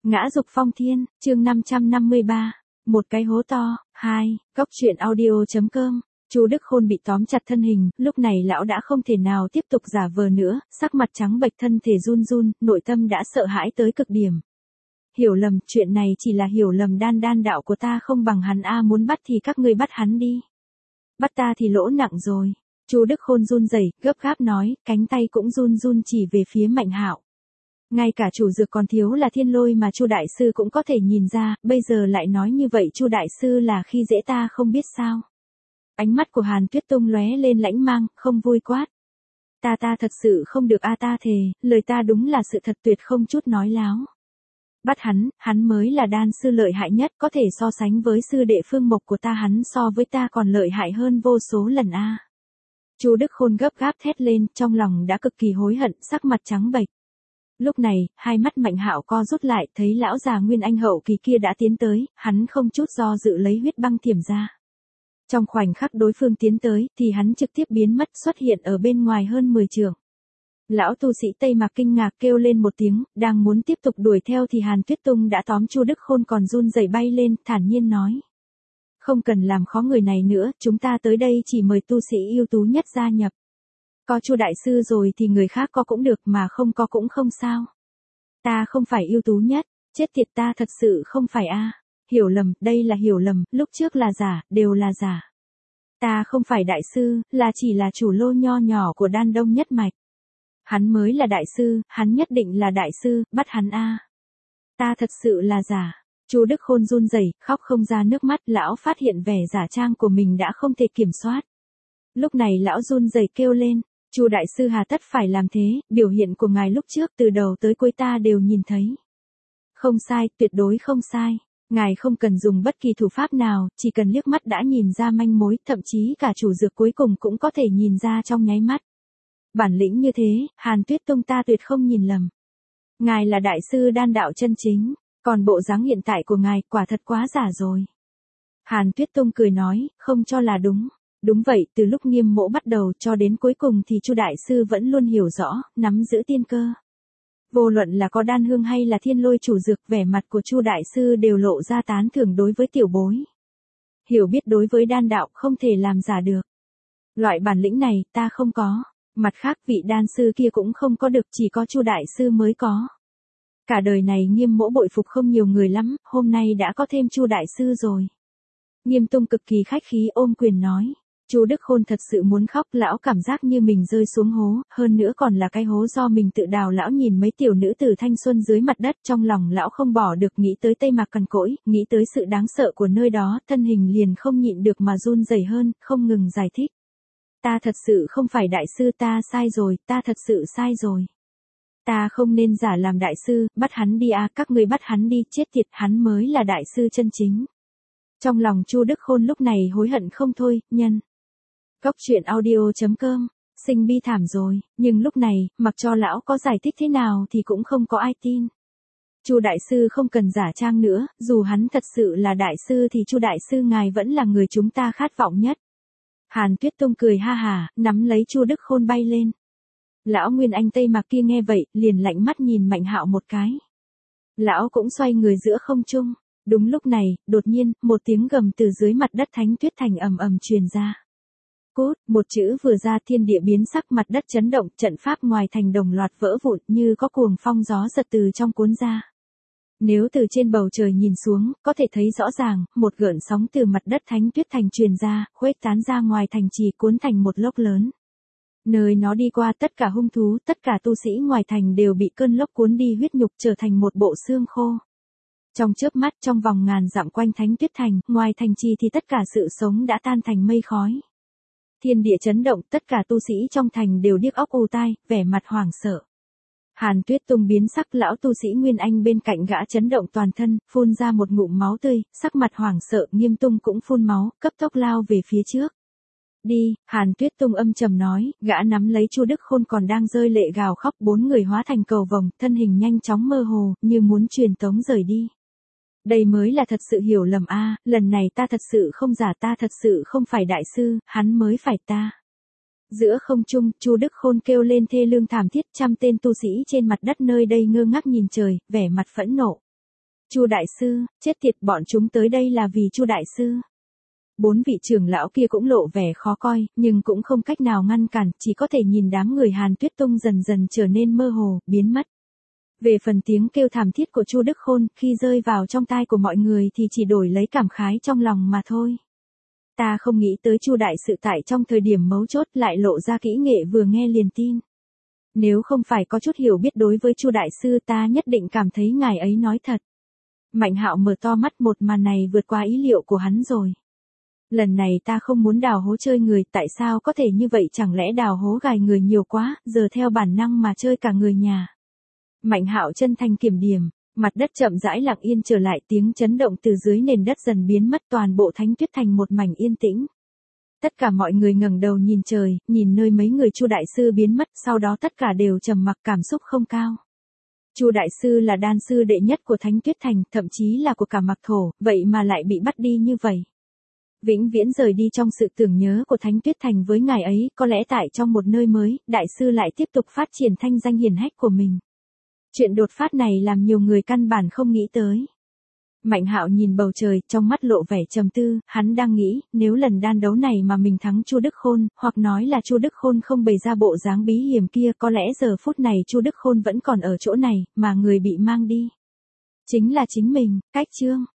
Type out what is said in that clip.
Ngã dục phong thiên, chương 553. Một cái hố to. 2. Góc truyện audio.com. Chu Đức Khôn bị tóm chặt thân hình, lúc này lão đã không thể nào tiếp tục giả vờ nữa, sắc mặt trắng bệch, thân thể run run, nội tâm đã sợ hãi tới cực điểm. Hiểu lầm, chuyện này chỉ là hiểu lầm, đan đạo của ta không bằng hắn a, muốn bắt thì các ngươi bắt hắn đi. Bắt ta thì lỗ nặng rồi. Chu Đức Khôn run rẩy, gấp gáp nói, cánh tay cũng run run chỉ về phía Mạnh Hạo. Ngay cả chủ dược còn thiếu là Thiên Lôi mà Chu đại sư cũng có thể nhìn ra, bây giờ lại nói như vậy, Chu đại sư là khi dễ ta không biết sao. Ánh mắt của Hàn Tuyết Tông lóe lên lãnh mang, không vui quát. Ta thật sự không được a, ta thề, lời ta đúng là sự thật, tuyệt không chút nói láo. Bắt hắn mới là đan sư lợi hại nhất, có thể so sánh với sư đệ Phương Mộc của ta, hắn so với ta còn lợi hại hơn vô số lần a. Chu Đức Khôn gấp gáp thét lên, trong lòng đã cực kỳ hối hận, sắc mặt trắng bệch. Lúc này, hai mắt Mạnh Hạo co rút lại, thấy lão già Nguyên Anh hậu kỳ kia đã tiến tới, hắn không chút do dự lấy huyết băng thiểm ra. Trong khoảnh khắc đối phương tiến tới, thì hắn trực tiếp biến mất, xuất hiện ở bên ngoài hơn 10 trượng. Lão tu sĩ Tây Mạc kinh ngạc kêu lên một tiếng, đang muốn tiếp tục đuổi theo thì Hàn Tuyết Tông đã tóm Chu Đức Khôn còn run rẩy bay lên, thản nhiên nói. Không cần làm khó người này nữa, chúng ta tới đây chỉ mời tu sĩ ưu tú nhất gia nhập. Có Chu đại sư rồi thì người khác có cũng được, mà không có cũng không sao. Ta không phải ưu tú nhất, chết tiệt, ta thật sự không phải a. Hiểu lầm, đây là hiểu lầm, lúc trước là giả, đều là giả. Ta không phải đại sư, là chỉ là chủ lô nho nhỏ của Đan Đông nhất mạch. Hắn mới là đại sư, hắn nhất định là đại sư, bắt hắn a. Ta thật sự là giả. Chu Đức Khôn run rẩy, khóc không ra nước mắt, lão phát hiện vẻ giả trang của mình đã không thể kiểm soát. Lúc này lão run rẩy kêu lên, Chu đại sư hà tất phải làm thế, biểu hiện của ngài lúc trước từ đầu tới cuối ta đều nhìn thấy. Không sai, tuyệt đối không sai. Ngài không cần dùng bất kỳ thủ pháp nào, chỉ cần liếc mắt đã nhìn ra manh mối, thậm chí cả chủ dược cuối cùng cũng có thể nhìn ra trong nháy mắt. Bản lĩnh như thế, Hàn Tuyết Tông ta tuyệt không nhìn lầm. Ngài là đại sư đan đạo chân chính, còn bộ dáng hiện tại của ngài quả thật quá giả rồi. Hàn Tuyết Tông cười nói, không cho là đúng. Đúng vậy, từ lúc Nghiêm Mỗ bắt đầu cho đến cuối cùng thì Chu đại sư vẫn luôn hiểu rõ, nắm giữ tiên cơ. Vô luận là có Đan Hương hay là Thiên Lôi chủ dược, vẻ mặt của Chu đại sư đều lộ ra tán thưởng đối với tiểu bối. Hiểu biết đối với đan đạo không thể làm giả được. Loại bản lĩnh này ta không có, mặt khác vị đan sư kia cũng không có được, chỉ có Chu đại sư mới có. Cả đời này Nghiêm Mỗ bội phục không nhiều người lắm, hôm nay đã có thêm Chu đại sư rồi. Nghiêm Tông cực kỳ khách khí ôm quyền nói. Chu Đức Khôn thật sự muốn khóc, lão cảm giác như mình rơi xuống hố, hơn nữa còn là cái hố do mình tự đào. Lão nhìn mấy tiểu nữ tử thanh xuân dưới mặt đất, trong lòng lão không bỏ được, nghĩ tới Tây Mạc cằn cỗi, nghĩ tới sự đáng sợ của nơi đó, thân hình liền không nhịn được mà run rẩy hơn, không ngừng giải thích. Ta thật sự không phải đại sư, ta sai rồi, ta thật sự sai rồi. Ta không nên giả làm đại sư, bắt hắn đi a, các ngươi bắt hắn đi, chết tiệt, hắn mới là đại sư chân chính. Trong lòng Chu Đức Khôn lúc này hối hận không thôi, nhân. Góc truyện audio.com, sinh bi thảm rồi, nhưng lúc này, mặc cho lão có giải thích thế nào thì cũng không có ai tin. Chu đại sư không cần giả trang nữa, dù hắn thật sự là đại sư thì Chu đại sư ngài vẫn là người chúng ta khát vọng nhất. Hàn Tuyết Tông cười ha hà, nắm lấy Chu Đức Khôn bay lên. Lão Nguyên Anh Tây Mạc kia nghe vậy, liền lạnh mắt nhìn Mạnh Hạo một cái. Lão cũng xoay người giữa không trung. Đúng lúc này, đột nhiên, một tiếng gầm từ dưới mặt đất Thánh Tuyết Thành ầm ầm truyền ra. Cút, một chữ vừa ra, thiên địa biến sắc, mặt đất chấn động, trận pháp ngoài thành đồng loạt vỡ vụn, như có cuồng phong gió giật từ trong cuốn ra. Nếu từ trên bầu trời nhìn xuống, có thể thấy rõ ràng, một gợn sóng từ mặt đất Thánh Tuyết Thành truyền ra, khuếch tán ra ngoài thành trì, cuốn thành một lốc lớn. Nơi nó đi qua, tất cả hung thú, tất cả tu sĩ ngoài thành đều bị cơn lốc cuốn đi, huyết nhục trở thành một bộ xương khô. Trong chớp mắt, trong vòng ngàn dặm quanh Thánh Tuyết Thành, ngoài thành trì thì tất cả sự sống đã tan thành mây khói. Thiên địa chấn động, tất cả tu sĩ trong thành đều điếc óc ù tai, vẻ mặt hoảng sợ. Hàn Tuyết Tông biến sắc, lão tu sĩ Nguyên Anh bên cạnh gã chấn động toàn thân, phun ra một ngụm máu tươi, sắc mặt hoảng sợ. Nghiêm Tông cũng phun máu, cấp tốc lao về phía trước. Đi, Hàn Tuyết Tông âm trầm nói, gã nắm lấy Chu Đức Khôn còn đang rơi lệ gào khóc, bốn người hóa thành cầu vồng, thân hình nhanh chóng mơ hồ, như muốn truyền tống rời đi. Đây mới là thật sự hiểu lầm a, lần này ta thật sự không giả, ta thật sự không phải đại sư, hắn mới phải ta. Giữa không trung, Chu Đức Khôn kêu lên thê lương thảm thiết, trăm tên tu sĩ trên mặt đất nơi đây ngơ ngác nhìn trời, vẻ mặt phẫn nộ. Chu đại sư, chết tiệt, bọn chúng tới đây là vì Chu đại sư. 4 vị trưởng lão kia cũng lộ vẻ khó coi, nhưng cũng không cách nào ngăn cản, chỉ có thể nhìn đám người Hàn Tuyết Tung dần dần trở nên mơ hồ, biến mất. Về phần tiếng kêu thảm thiết của Chu Đức Khôn, khi rơi vào trong tai của mọi người thì chỉ đổi lấy cảm khái trong lòng mà thôi. Ta không nghĩ tới Chu đại sự tại trong thời điểm mấu chốt lại lộ ra kỹ nghệ vừa nghe liền tin. Nếu không phải có chút hiểu biết đối với Chu đại sư, ta nhất định cảm thấy ngài ấy nói thật. Mạnh Hạo mở to mắt, một màn này vượt qua ý liệu của hắn rồi. Lần này ta không muốn đào hố chơi người, tại sao có thể như vậy, chẳng lẽ đào hố gài người nhiều quá, giờ theo bản năng mà chơi cả người nhà. Mạnh Hạo chân thành kiểm điểm, mặt đất chậm rãi lặng yên trở lại, tiếng chấn động từ dưới nền đất dần biến mất, toàn bộ Thánh Tuyết Thành một mảnh yên tĩnh. Tất cả mọi người ngẩng đầu nhìn trời, nhìn nơi mấy người Chu đại sư biến mất, sau đó tất cả đều trầm mặc, cảm xúc không cao. Chu đại sư là đan sư đệ nhất của Thánh Tuyết Thành, thậm chí là của cả Mạc Thổ, vậy mà lại bị bắt đi như vậy. Vĩnh viễn rời đi trong sự tưởng nhớ của Thánh Tuyết Thành với ngài ấy, có lẽ tại trong một nơi mới, đại sư lại tiếp tục phát triển thanh danh hiển hách của mình. Chuyện đột phát này làm nhiều người căn bản không nghĩ tới. Mạnh Hạo nhìn bầu trời, trong mắt lộ vẻ trầm tư, hắn đang nghĩ, nếu lần đan đấu này mà mình thắng Chu Đức Khôn, hoặc nói là Chu Đức Khôn không bày ra bộ dáng bí hiểm kia, có lẽ giờ phút này Chu Đức Khôn vẫn còn ở chỗ này, mà người bị mang đi chính là chính mình. Cách chương